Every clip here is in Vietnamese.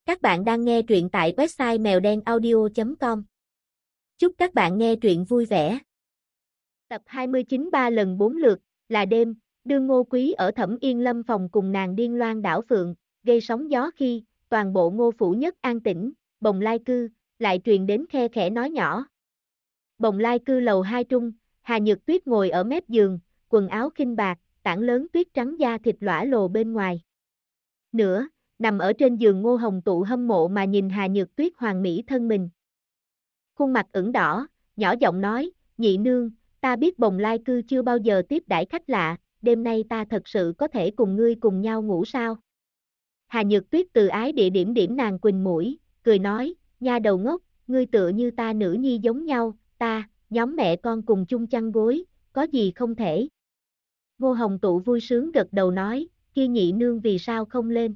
Các bạn đang nghe truyện tại website mèo đen audio.com. Chúc các bạn nghe truyện vui vẻ. Tập 29 3 lần 4 lượt, là đêm, đương Ngô Quý ở Thẩm Yên Lâm phòng cùng nàng điên loan đảo phượng, gây sóng gió khi, toàn bộ Ngô phủ nhất an tĩnh, Bồng Lai cư, lại truyền đến khe khẽ nói nhỏ. Bồng Lai cư lầu 2 trung, Hà Nhược Tuyết ngồi ở mép giường, quần áo khinh bạc, tảng lớn tuyết trắng da thịt lõa lồ bên ngoài. Nữa, nằm ở trên giường Ngô Hồng Tụ hâm mộ mà nhìn Hà Nhược Tuyết hoàn mỹ thân mình. Khuôn mặt ửng đỏ, nhỏ giọng nói, nhị nương, ta biết Bồng Lai cư chưa bao giờ tiếp đãi khách lạ, đêm nay ta thật sự có thể cùng ngươi cùng nhau ngủ sao? Hà Nhược Tuyết từ ái địa điểm điểm nàng quỳnh mũi, cười nói, nha đầu ngốc, ngươi tựa như ta nữ nhi giống nhau, ta, nhóm mẹ con cùng chung chăn gối, có gì không thể. Ngô Hồng Tụ vui sướng gật đầu nói, kia nhị nương vì sao không lên?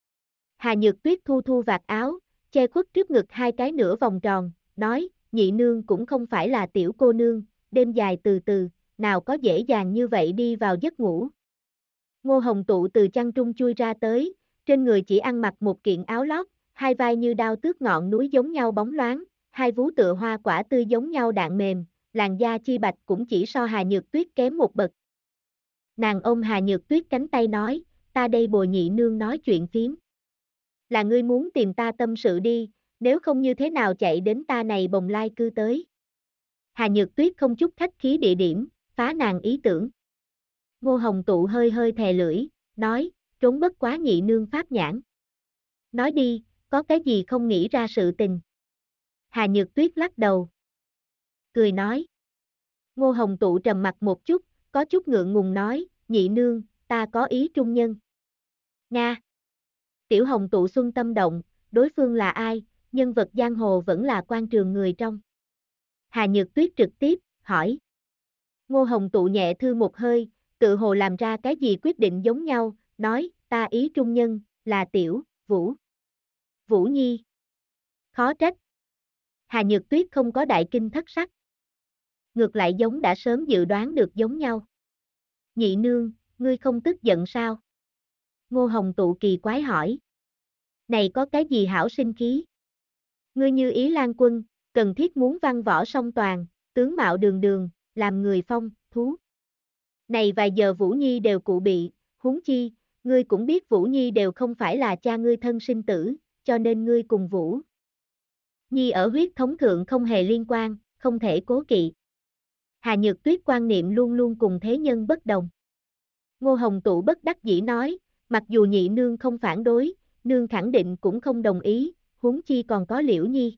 Hà Nhược Tuyết thu thu vạt áo, che khuất trước ngực hai cái nửa vòng tròn, nói, nhị nương cũng không phải là tiểu cô nương, đêm dài từ từ, nào có dễ dàng như vậy đi vào giấc ngủ. Ngô Hồng Tụ từ chăn trung chui ra tới, trên người chỉ ăn mặc một kiện áo lót, hai vai như đao tước ngọn núi giống nhau bóng loáng, hai vú tựa hoa quả tươi giống nhau đạn mềm, làn da chi bạch cũng chỉ so Hà Nhược Tuyết kém một bậc. Nàng ôm Hà Nhược Tuyết cánh tay nói, ta đây bồi nhị nương nói chuyện phiếm. Là ngươi muốn tìm ta tâm sự đi, nếu không như thế nào chạy đến ta này Bồng Lai cư tới. Hà Nhược Tuyết không chút khách khí địa điểm, phá nàng ý tưởng. Ngô Hồng Tụ hơi hơi thè lưỡi, nói, trốn bất quá nhị nương pháp nhãn. Nói đi, có cái gì không nghĩ ra sự tình. Hà Nhược Tuyết lắc đầu. Cười nói. Ngô Hồng Tụ trầm mặt một chút, có chút ngượng ngùng nói, nhị nương, ta có ý trung nhân. Nga. Tiểu Hồng Tụ xuân tâm động, đối phương là ai, nhân vật giang hồ vẫn là quan trường người trong. Hà Nhược Tuyết trực tiếp, hỏi. Ngô Hồng Tụ nhẹ thư một hơi, tự hồ làm ra cái gì quyết định giống nhau, nói, ta ý trung nhân, là Tiểu, Vũ. Vũ Nhi. Khó trách. Hà Nhược Tuyết không có đại kinh thất sắc. Ngược lại giống đã sớm dự đoán được giống nhau. Nhị nương, ngươi không tức giận sao? Ngô Hồng Tụ kỳ quái hỏi. Này có cái gì hảo sinh khí? Ngươi như Ý Lan Quân, cần thiết muốn văn võ song toàn, tướng mạo đường đường, làm người phong, thú. Này vài giờ Vũ Nhi đều cụ bị, huống chi, ngươi cũng biết Vũ Nhi đều không phải là cha ngươi thân sinh tử, cho nên ngươi cùng Vũ Nhi ở huyết thống thượng không hề liên quan, không thể cố kỵ. Hà Nhược Tuyết quan niệm luôn luôn cùng thế nhân bất đồng. Ngô Hồng Tụ bất đắc dĩ nói, mặc dù nhị nương không phản đối, nương khẳng định cũng không đồng ý, huống chi còn có Liễu Nhi.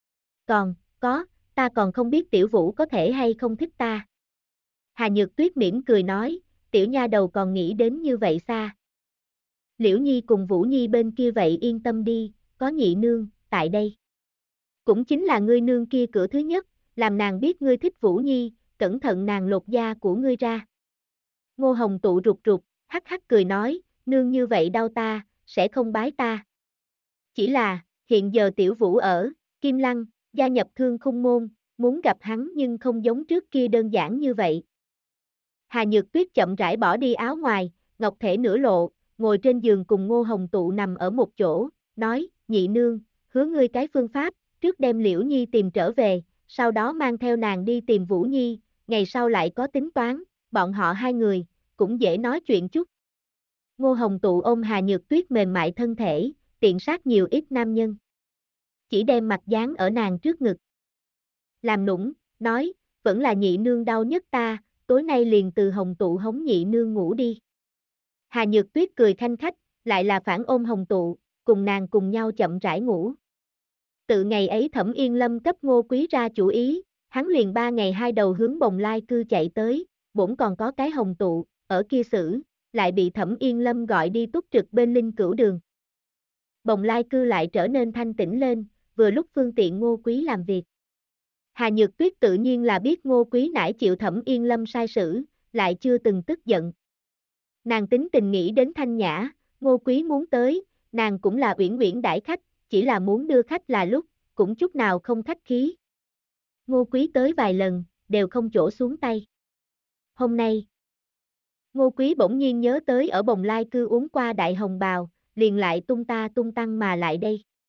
Có, ta còn không biết tiểu Vũ có thể hay không thích ta. Hà Nhược Tuyết mỉm cười nói, tiểu nha đầu còn nghĩ đến như vậy xa. Liễu Nhi cùng Vũ Nhi bên kia vậy yên tâm đi, có nhị nương, tại đây. Cũng chính là ngươi nương kia cửa thứ nhất, làm nàng biết ngươi thích Vũ Nhi, cẩn thận nàng lột da của ngươi ra. Ngô Hồng Tụ rụt rụt, hắc hắc cười nói, nương như vậy đau ta, sẽ không bái ta. Chỉ là, hiện giờ tiểu Vũ ở, Kim Lăng, gia nhập Thương Khung môn, muốn gặp hắn nhưng không giống trước kia đơn giản như vậy. Hà Nhược Tuyết chậm rãi bỏ đi áo ngoài, ngọc thể nửa lộ, ngồi trên giường cùng Ngô Hồng Tụ nằm ở một chỗ, nói, nhị nương, hứa ngươi cái phương pháp, trước đem Liễu Nhi tìm trở về, sau đó mang theo nàng đi tìm Vũ Nhi, ngày sau lại có tính toán, bọn họ hai người, cũng dễ nói chuyện chút. Ngô Hồng Tụ ôm Hà Nhược Tuyết mềm mại thân thể, tiện sát nhiều ít nam nhân. Chỉ đem mặt dán ở nàng trước ngực. Làm nũng, nói, vẫn là nhị nương đau nhất ta, tối nay liền từ Hồng Tụ hống nhị nương ngủ đi. Hà Nhược Tuyết cười khanh khách, lại là phản ôm Hồng Tụ, cùng nàng cùng nhau chậm rãi ngủ. Tự ngày ấy Thẩm Yên Lâm cấp Ngô Quý ra chủ ý, hắn liền 3 ngày 2 đầu hướng Bồng Lai cư chạy tới, bổn còn có cái Hồng Tụ, ở kia xử, lại bị Thẩm Yên Lâm gọi đi túc trực bên Linh Cửu đường. Bồng Lai cư lại trở nên thanh tĩnh lên, vừa lúc phương tiện Ngô Quý làm việc. Hà Nhược Tuyết tự nhiên là biết Ngô Quý nãi chịu Thẩm Yên Lâm sai sử, lại chưa từng tức giận. Nàng tính tình nghĩ đến Thanh Nhã, Ngô Quý muốn tới, nàng cũng là uyển uyển đãi khách, chỉ là muốn đưa khách là lúc, cũng chút nào không khách khí. Ngô Quý tới vài lần, đều không chỗ xuống tay. Hôm nay, Ngô Quý bỗng nhiên nhớ tới ở Bồng Lai cư uống qua đại hồng bào, liền lại tung ta tung tăng mà lại đây.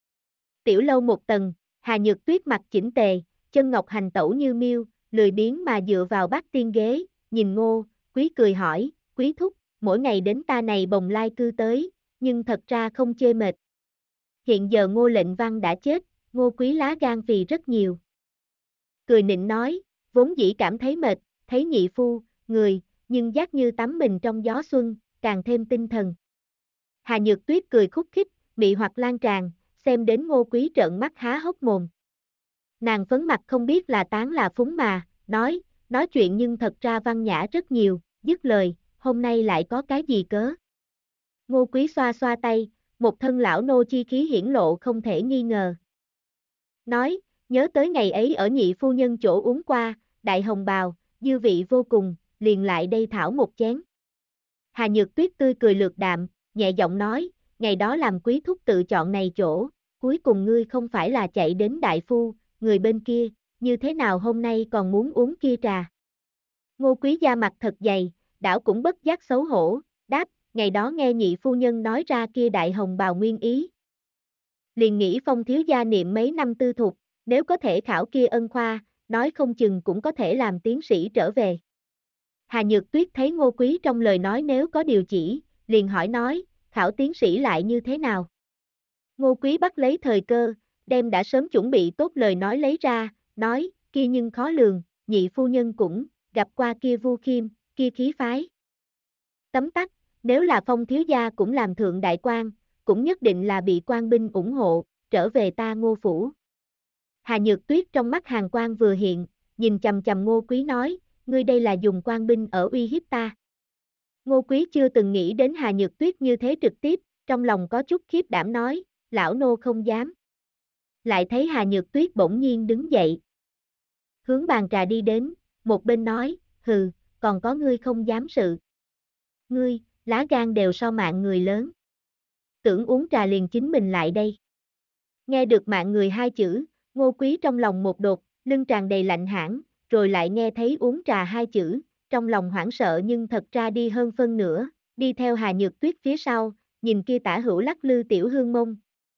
Tiểu lâu một tầng, Hà Nhược Tuyết mặc chỉnh tề, chân ngọc hành tẩu như miêu, lười biếng mà dựa vào bát tiên ghế, nhìn Ngô Quý cười hỏi, Quý thúc, mỗi ngày đến ta này bồng lai cư tới, nhưng thật ra không chê mệt. Hiện giờ Ngô Lệnh Văn đã chết, Ngô Quý lá gan phì rất nhiều. Cười nịnh nói, vốn dĩ cảm thấy mệt, thấy nhị phu, người, nhưng giác như tắm mình trong gió xuân, càng thêm tinh thần. Hà Nhược Tuyết cười khúc khích, mị hoặc lan tràn, xem đến Ngô Quý trợn mắt há hốc mồm. Nàng phấn mặt không biết là tán là phúng mà, nói chuyện nhưng thật ra văn nhã rất nhiều, dứt lời, hôm nay lại có cái gì cớ. Ngô Quý xoa xoa tay, một thân lão nô chi khí hiển lộ không thể nghi ngờ. Nói, nhớ tới ngày ấy ở nhị phu nhân chỗ uống qua, đại hồng bào, dư vị vô cùng, liền lại đây thảo một chén. Hà Nhược Tuyết tươi cười lược đạm, nhẹ giọng nói, ngày đó làm Quý thúc tự chọn này chỗ, cuối cùng ngươi không phải là chạy đến đại phu, người bên kia, như thế nào hôm nay còn muốn uống kia trà. Ngô Quý da mặt thật dày, đảo cũng bất giác xấu hổ, đáp, ngày đó nghe nhị phu nhân nói ra kia đại hồng bào nguyên ý. Liền nghĩ Phong thiếu gia niệm mấy năm tư thục, nếu có thể khảo kia ân khoa, nói không chừng cũng có thể làm tiến sĩ trở về. Hà Nhược Tuyết thấy Ngô Quý trong lời nói nếu có điều chỉ, liền hỏi nói, khảo tiến sĩ lại như thế nào? Ngô Quý bắt lấy thời cơ, đem đã sớm chuẩn bị tốt lời nói lấy ra, nói, kia nhưng khó lường, nhị phu nhân cũng, gặp qua kia Vu Khiêm, kia khí phái. Tấm tắc, nếu là Phong thiếu gia cũng làm thượng đại quan, cũng nhất định là bị quan binh ủng hộ, trở về ta Ngô phủ. Hà Nhược Tuyết trong mắt hàn quang vừa hiện, nhìn chầm chầm Ngô Quý nói, ngươi đây là dùng quan binh ở uy hiếp ta. Ngô Quý chưa từng nghĩ đến Hà Nhược Tuyết như thế trực tiếp, trong lòng có chút khiếp đảm nói, lão nô không dám. Lại thấy Hà Nhược Tuyết bỗng nhiên đứng dậy. Hướng bàn trà đi đến, một bên nói, hừ, còn có ngươi không dám sự. Ngươi, lá gan đều so mạng người lớn. Tưởng uống trà liền chính mình lại đây. Nghe được mạng người hai chữ, Ngô Quý trong lòng một đột, lưng tràn đầy lạnh hãn, rồi lại nghe thấy uống trà hai chữ, trong lòng hoảng sợ nhưng thật ra đi hơn phân nửa, đi theo Hà Nhược Tuyết phía sau, nhìn kia tả hữu lắc lư tiểu hương mông.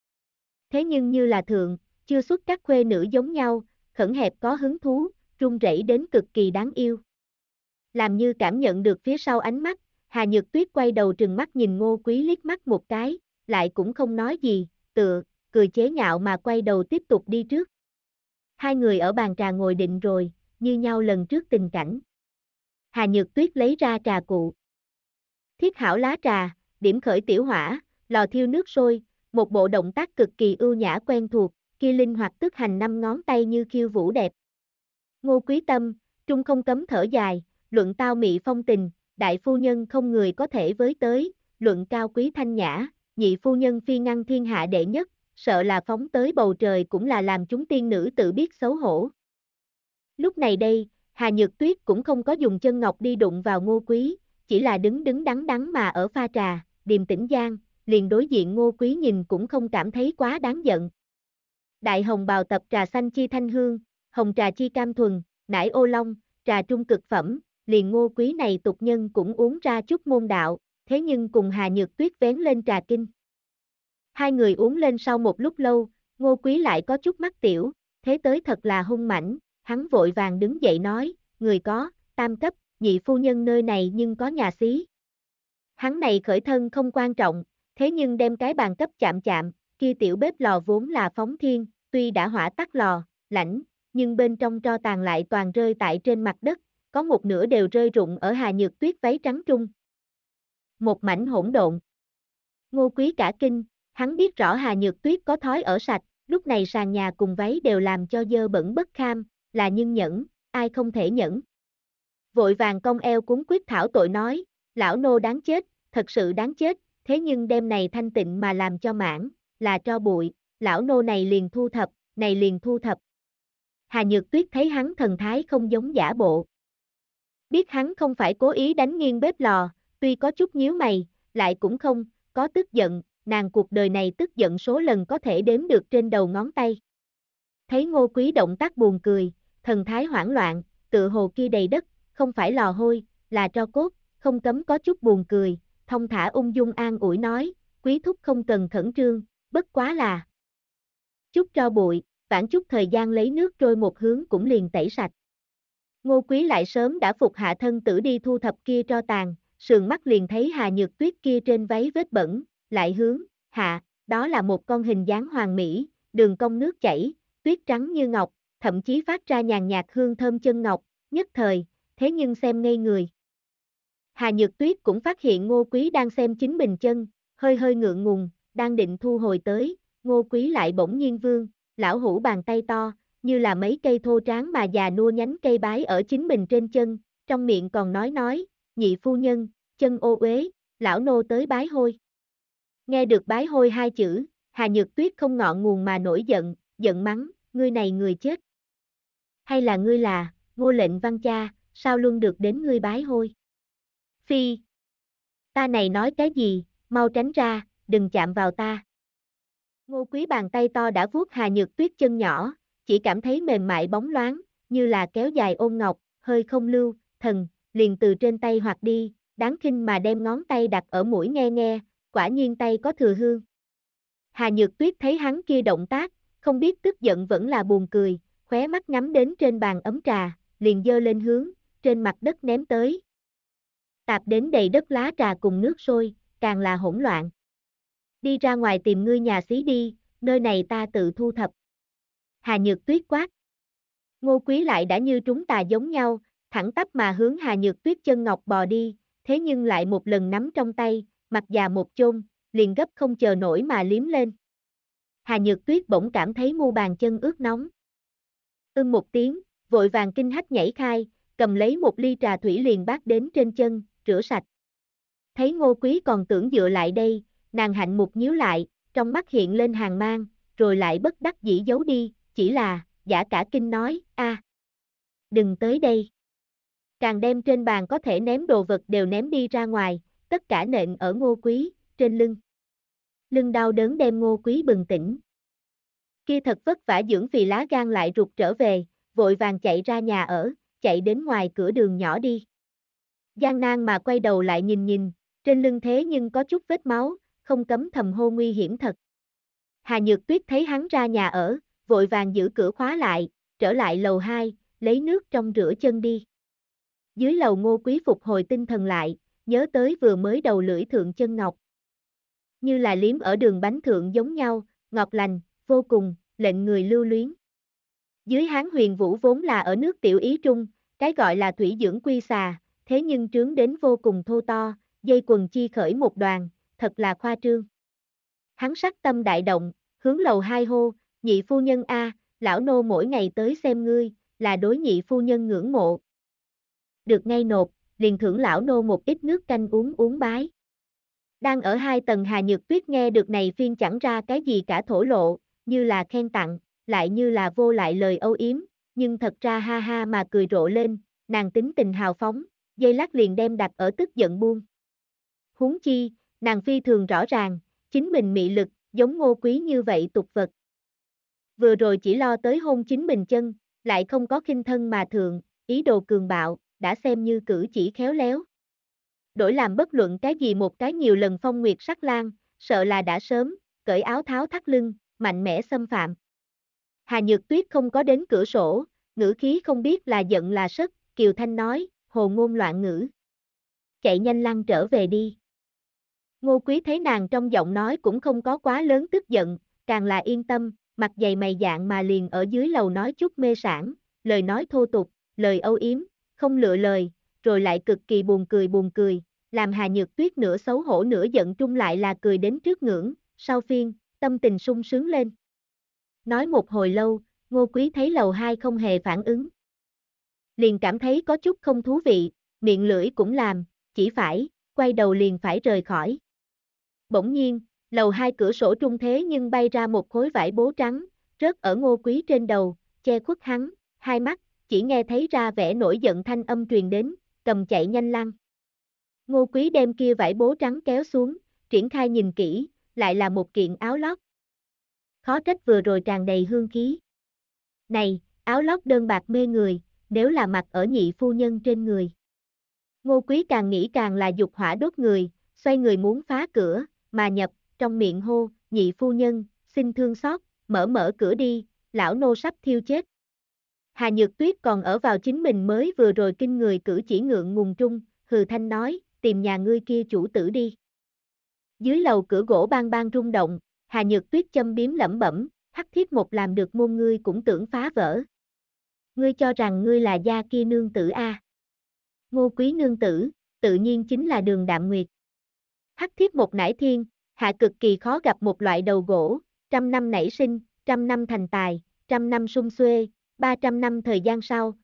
Thế nhưng như là thượng, chưa xuất các khuê nữ giống nhau, khẩn hẹp có hứng thú, run rẩy đến cực kỳ đáng yêu. Làm như cảm nhận được phía sau ánh mắt, Hà Nhược Tuyết quay đầu trừng mắt nhìn Ngô Quý liếc mắt một cái, lại cũng không nói gì, cười chế nhạo mà quay đầu tiếp tục đi trước. Hai người ở bàn trà ngồi định rồi, như nhau lần trước tình cảnh. Hà Nhược Tuyết lấy ra trà cụ. Thiết hảo lá trà, điểm khởi tiểu hỏa, lò thiêu nước sôi, một bộ động tác cực kỳ ưu nhã quen thuộc, kia linh hoạt tức hành năm ngón tay như khiêu vũ đẹp. Ngô Quý tâm, trung không cấm thở dài, luận tao mị phong tình, đại phu nhân không người có thể với tới, luận cao quý thanh nhã, nhị phu nhân phi ngăn thiên hạ đệ nhất, sợ là phóng tới bầu trời cũng là làm chúng tiên nữ tự biết xấu hổ. Lúc này đây, Hà Nhược Tuyết cũng không có dùng chân ngọc đi đụng vào Ngô Quý, chỉ là đứng đứng đắn đắn mà ở pha trà, điềm tĩnh gian, liền đối diện Ngô Quý nhìn cũng không cảm thấy quá đáng giận. Đại hồng bào tập trà xanh chi thanh hương, hồng trà chi cam thuần, nải ô long, trà trung cực phẩm, liền Ngô Quý này tục nhân cũng uống ra chút môn đạo, thế nhưng cùng Hà Nhược Tuyết vén lên trà kinh. Hai người uống lên sau một lúc lâu, Ngô Quý lại có chút mắc tiểu, thế tới thật là hung mãnh, hắn vội vàng đứng dậy nói, người có, tam cấp, nhị phu nhân nơi này nhưng có nhà xí. Hắn này khởi thân không quan trọng, thế nhưng đem cái bàn cấp chạm chạm, kia tiểu bếp lò vốn là phóng thiên, tuy đã hỏa tắt lò, lạnh, nhưng bên trong tro tàn lại toàn rơi tại trên mặt đất, có một nửa đều rơi rụng ở Hà Nhược Tuyết váy trắng trung. Một mảnh hỗn độn. Ngô Quý cả kinh, hắn biết rõ Hà Nhược Tuyết có thói ở sạch, lúc này sàn nhà cùng váy đều làm cho dơ bẩn bất kham, là nhưng nhẫn, ai không thể nhẫn. Vội vàng cong eo cúng quyết thảo tội nói, lão nô đáng chết, thật sự đáng chết, thế nhưng đêm này thanh tịnh mà làm cho mãn, là tro bụi, lão nô này liền thu thập, này liền thu thập. Hà Nhược Tuyết thấy hắn thần thái không giống giả bộ. Biết hắn không phải cố ý đánh nghiêng bếp lò, tuy có chút nhíu mày, lại cũng không có tức giận, nàng cuộc đời này tức giận số lần có thể đếm được trên đầu ngón tay. Thấy Ngô Quý động tác buồn cười, thần thái hoảng loạn, tựa hồ kia đầy đất, không phải lò hôi, là tro cốt, không cấm có chút buồn cười, thông thả ung dung an ủi nói, Quý thúc không cần khẩn trương, bất quá là. chút tro bụi, vãn chút thời gian lấy nước trôi một hướng cũng liền tẩy sạch. Ngô Quý lại sớm đã phục hạ thân tử đi thu thập kia tro tàn, sườn mắt liền thấy Hà Nhược Tuyết kia trên váy vết bẩn, lại hướng, hạ, đó là một con hình dáng hoàn mỹ, đường cong nước chảy, tuyết trắng như ngọc, thậm chí phát ra nhàn nhạt hương thơm chân ngọc, nhất thời, thế nhưng xem ngây người. Hà Nhược Tuyết cũng phát hiện Ngô Quý đang xem chính mình chân, hơi hơi ngượng ngùng, đang định thu hồi tới, Ngô Quý lại bỗng nhiên vươn, lão hữu bàn tay to, như là mấy cây thô tráng mà già nua nhánh cây bái ở chính mình trên chân, trong miệng còn nói, nhị phu nhân, chân ô uế, lão nô tới bái hôi. Nghe được bái hôi hai chữ, Hà Nhược Tuyết không ngọn nguồn mà nổi giận, giận mắng, ngươi này người chết. Hay là ngươi là, Ngô lệnh văn cha, sao luôn được đến ngươi bái hôi? Phi! Ta này nói cái gì, mau tránh ra, đừng chạm vào ta. Ngô Quý bàn tay to đã vuốt Hà Nhược Tuyết chân nhỏ, chỉ cảm thấy mềm mại bóng loáng, như là kéo dài ôn ngọc, hơi không lưu, thần, liền từ trên tay hoặc đi, đáng khinh mà đem ngón tay đặt ở mũi nghe nghe, quả nhiên tay có thừa hương. Hà Nhược Tuyết thấy hắn kia động tác, không biết tức giận vẫn là buồn cười, khóe mắt ngắm đến trên bàn ấm trà, liền giơ lên hướng, trên mặt đất ném tới. Tạp đến đầy đất lá trà cùng nước sôi, càng là hỗn loạn. Đi ra ngoài tìm ngươi nhà xí đi, nơi này ta tự thu thập. Hà Nhược Tuyết quát. Ngô Quý lại đã như trúng tà giống nhau, thẳng tắp mà hướng Hà Nhược Tuyết chân ngọc bò đi, thế nhưng lại một lần nắm trong tay, mặt già một chôn, liền gấp không chờ nổi mà liếm lên. Hà Nhược Tuyết bỗng cảm thấy mu bàn chân ướt nóng. Một tiếng, vội vàng kinh hách nhảy khai, cầm lấy một ly trà thủy liền bát đến trên chân, rửa sạch. Thấy Ngô Quý còn tưởng dựa lại đây, nàng hạnh mục nhíu lại, trong mắt hiện lên hàn mang, rồi lại bất đắc dĩ giấu đi, chỉ là, giả cả kinh nói, đừng tới đây. Càng đem trên bàn có thể ném đồ vật đều ném đi ra ngoài, tất cả nện ở Ngô Quý, trên lưng. Lưng đau đớn đem Ngô Quý bừng tỉnh. Kia thật vất vả dưỡng vì lá gan lại rụt trở về, vội vàng chạy ra nhà ở, chạy đến ngoài cửa đường nhỏ đi. Gian nan mà quay đầu lại nhìn, trên lưng thế nhưng có chút vết máu, không cấm thầm hô nguy hiểm thật. Hà Nhược Tuyết thấy hắn ra nhà ở, vội vàng giữ cửa khóa lại, trở lại lầu 2, lấy nước trong rửa chân đi. Dưới lầu Ngô Quý phục hồi tinh thần lại, nhớ tới vừa mới đầu lưỡi thượng chân ngọc. Như là liếm ở đường bánh thượng giống nhau, ngọt lành, vô cùng, lệnh người lưu luyến. Dưới Hán Huyền Vũ vốn là ở nước Tiểu Ý Trung, cái gọi là thủy dưỡng quy xà, thế nhưng trướng đến vô cùng thô to, dây quần chi khởi một đoàn, thật là khoa trương. Hắn sắc tâm đại động, hướng lầu 2 hô, nhị phu nhân lão nô mỗi ngày tới xem ngươi, là đối nhị phu nhân ngưỡng mộ. Được ngay nộp, liền thưởng lão nô một ít nước canh uống bái. Đang ở 2 tầng Hà Nhược Tuyết nghe được này phiên chẳng ra cái gì cả thổ lộ, như là khen tặng, lại như là vô lại lời âu yếm, nhưng thật ra ha ha mà cười rộ lên, nàng tính tình hào phóng, dây lát liền đem đặt ở tức giận buông. Huống chi, nàng phi thường rõ ràng, chính mình mị lực, giống Ngô Quý như vậy tục vật. Vừa rồi chỉ lo tới hôn chính mình chân, lại không có khinh thân mà thượng, ý đồ cường bạo, đã xem như cử chỉ khéo léo. Đổi làm bất luận cái gì một cái nhiều lần phong nguyệt sắc lang, sợ là đã sớm, cởi áo tháo thắt lưng, mạnh mẽ xâm phạm. Hà Nhược Tuyết không có đến cửa sổ, ngữ khí không biết là giận là sất, Kiều Thanh nói, hồ ngôn loạn ngữ. Chạy nhanh lăn trở về đi. Ngô Quý thấy nàng trong giọng nói cũng không có quá lớn tức giận, càng là yên tâm, mặt dày mày dạn mà liền ở dưới lầu nói chút mê sảng, lời nói thô tục, lời âu yếm, không lựa lời, rồi lại cực kỳ buồn cười, làm Hà Nhược Tuyết nửa xấu hổ nửa giận trung lại là cười đến trước ngưỡng, sau phiên, tâm tình sung sướng lên. Nói một hồi lâu, Ngô Quý thấy lầu 2 không hề phản ứng. Liền cảm thấy có chút không thú vị, miệng lưỡi cũng làm, chỉ phải, quay đầu liền phải rời khỏi. Bỗng nhiên, lầu 2 cửa sổ trung thế nhưng bay ra một khối vải bố trắng, rớt ở Ngô Quý trên đầu, che khuất hắn, hai mắt, chỉ nghe thấy ra vẻ nổi giận thanh âm truyền đến, cầm chạy nhanh lăn. Ngô Quý đem kia vải bố trắng kéo xuống, triển khai nhìn kỹ, lại là một kiện áo lót. Khó trách vừa rồi tràn đầy hương khí. Này, áo lót đơn bạc mê người, nếu là mặc ở nhị phu nhân trên người. Ngô Quý càng nghĩ càng là dục hỏa đốt người, xoay người muốn phá cửa, mà nhập, trong miệng hô, nhị phu nhân, xin thương xót, mở cửa đi, lão nô sắp thiêu chết. Hà Nhược Tuyết còn ở vào chính mình mới vừa rồi kinh người cử chỉ ngượng ngùng trung, hừ thanh nói, tìm nhà ngươi kia chủ tử đi. Dưới lầu cửa gỗ bang bang rung động, Hà Nhược Tuyết châm biếm lẩm bẩm, Hắc Thiết một làm được môn ngươi cũng tưởng phá vỡ. Ngươi cho rằng ngươi là gia kia nương tử a? Ngô Quý nương tử, tự nhiên chính là Đường Đạm Nguyệt. Hắc Thiết một nải thiên, hạ cực kỳ khó gặp một loại đầu gỗ, 100 năm nảy sinh, 100 năm thành tài, 100 năm sum xuê, 300 năm thời gian sau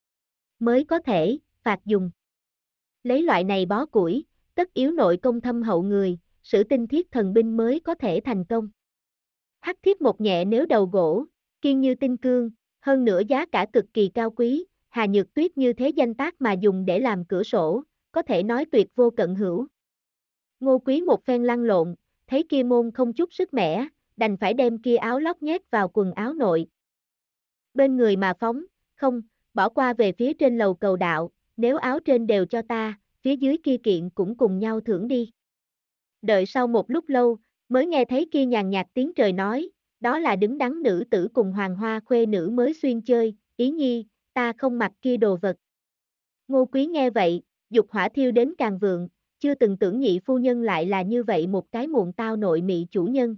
mới có thể phạt dùng. Lấy loại này bó củi, tất yếu nội công thâm hậu người, sử tinh thiết thần binh mới có thể thành công. Hắc Thiết một nhẹ nếu đầu gỗ, kiên như tinh cương, hơn nữa giá cả cực kỳ cao quý, Hà Nhược Tuyết như thế danh tác mà dùng để làm cửa sổ, có thể nói tuyệt vô cận hữu. Ngô Quý một phen lăn lộn, thấy kia môn không chút sức mẻ, đành phải đem kia áo lót nhét vào quần áo nội. Bên người mà phóng, không, bỏ qua về phía trên lầu cầu đạo, nếu áo trên đều cho ta, phía dưới kia kiện cũng cùng nhau thưởng đi. Đợi sau một lúc lâu, mới nghe thấy kia nhàn nhạt tiếng trời nói, đó là đứng đắn nữ tử cùng hoàng hoa khuê nữ mới xuyên chơi, ý nhi, ta không mặc kia đồ vật. Ngô Quý nghe vậy, dục hỏa thiêu đến càng vượng, chưa từng tưởng nhị phu nhân lại là như vậy một cái muộn tao nội mị chủ nhân.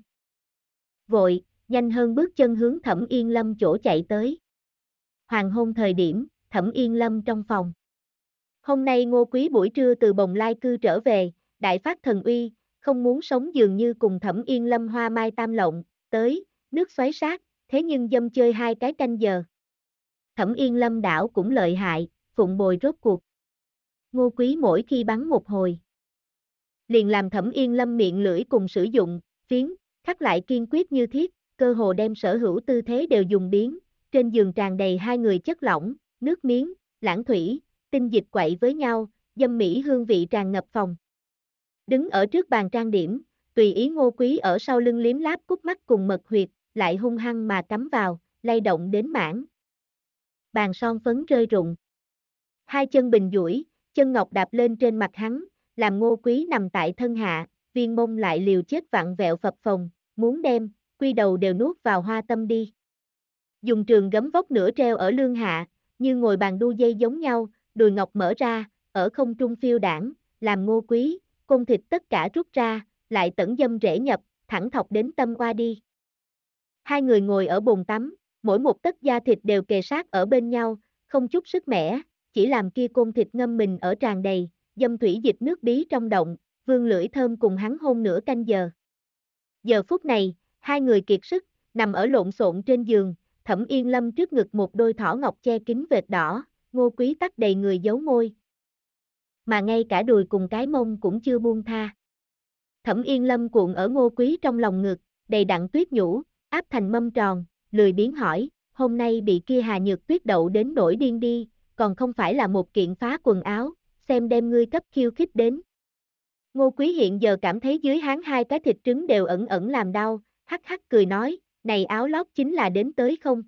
Vội, nhanh hơn bước chân hướng Thẩm Yên Lâm chỗ chạy tới. Hoàng hôn thời điểm, Thẩm Yên Lâm trong phòng. Hôm nay Ngô Quý buổi trưa từ Bồng Lai cư trở về, đại phát thần uy, không muốn sống dường như cùng Thẩm Yên Lâm hoa mai tam lộng, tới, nước xoáy sát, thế nhưng dâm chơi 2 cái canh giờ. Thẩm Yên Lâm đảo cũng lợi hại, phụng bồi rốt cuộc. Ngô Quý mỗi khi bắn một hồi, liền làm Thẩm Yên Lâm miệng lưỡi cùng sử dụng, phiến, khắc lại kiên quyết như thiết, cơ hồ đem sở hữu tư thế đều dùng biến, trên giường tràn đầy hai người chất lỏng, nước miếng, lãng thủy, tinh dịch quậy với nhau, dâm mỹ hương vị tràn ngập phòng. Đứng ở trước bàn trang điểm, tùy ý Ngô Quý ở sau lưng liếm láp cúc mắt cùng mật huyệt, lại hung hăng mà cắm vào, lay động đến mảng. Bàn son phấn rơi rụng. Hai chân bình duỗi, chân ngọc đạp lên trên mặt hắn, làm Ngô Quý nằm tại thân hạ, viên mông lại liều chết vặn vẹo phập phồng, muốn đem, quy đầu đều nuốt vào hoa tâm đi. Dùng trường gấm vóc nửa treo ở lương hạ, như ngồi bàn đu dây giống nhau, đùi ngọc mở ra, ở không trung phiêu đảng, làm Ngô Quý, côn thịt tất cả rút ra, lại tẩn dâm rễ nhập, thẳng thọc đến tâm qua đi. Hai người ngồi ở bồn tắm, mỗi một tấc da thịt đều kề sát ở bên nhau, không chút sức mẻ, chỉ làm kia côn thịt ngâm mình ở tràn đầy, dâm thủy dịch nước bí trong động, vương lưỡi thơm cùng hắn hôn nửa canh giờ. Giờ phút này, hai người kiệt sức, nằm ở lộn xộn trên giường, Thẩm Yên Lâm trước ngực một đôi thỏ ngọc che kín vệt đỏ, Ngô Quý tắt đầy người giấu môi. Mà ngay cả đùi cùng cái mông cũng chưa buông tha. Thẩm Yên Lâm cuộn ở Ngô Quý trong lòng ngực, đầy đặn tuyết nhũ, áp thành mâm tròn, lười biếng hỏi, hôm nay bị kia Hà Nhược Tuyết đậu đến nổi điên đi, còn không phải là một kiện phá quần áo, xem đem ngươi cấp khiêu khích đến. Ngô Quý hiện giờ cảm thấy dưới háng hai cái thịt trứng đều ẩn ẩn làm đau, hắc hắc cười nói, này áo lót chính là đến tới không?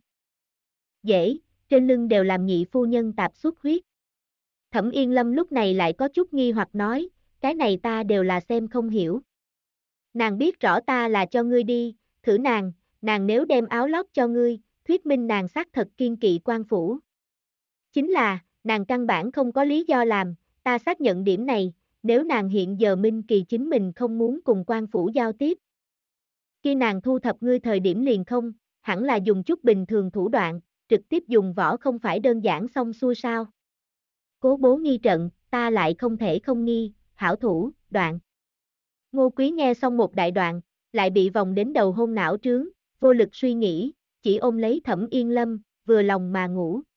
Dễ, trên lưng đều làm nhị phu nhân tạp xuất huyết. Thẩm Yên Lâm lúc này lại có chút nghi hoặc nói, cái này ta đều là xem không hiểu. Nàng biết rõ ta là cho ngươi đi, thử nàng nếu đem áo lót cho ngươi, thuyết minh nàng xác thật kiên kỵ quan phủ. Chính là, nàng căn bản không có lý do làm, ta xác nhận điểm này, nếu nàng hiện giờ minh kỳ chính mình không muốn cùng quan phủ giao tiếp. Khi nàng thu thập ngươi thời điểm liền không, hẳn là dùng chút bình thường thủ đoạn, trực tiếp dùng võ không phải đơn giản xong xuôi sao. Cố bố nghi trận, ta lại không thể không nghi, hảo thủ, đoạn. Ngô Quý nghe xong một đại đoạn, lại bị vòng đến đầu hôn não trướng, vô lực suy nghĩ, chỉ ôm lấy Thẩm Yên Lâm, vừa lòng mà ngủ.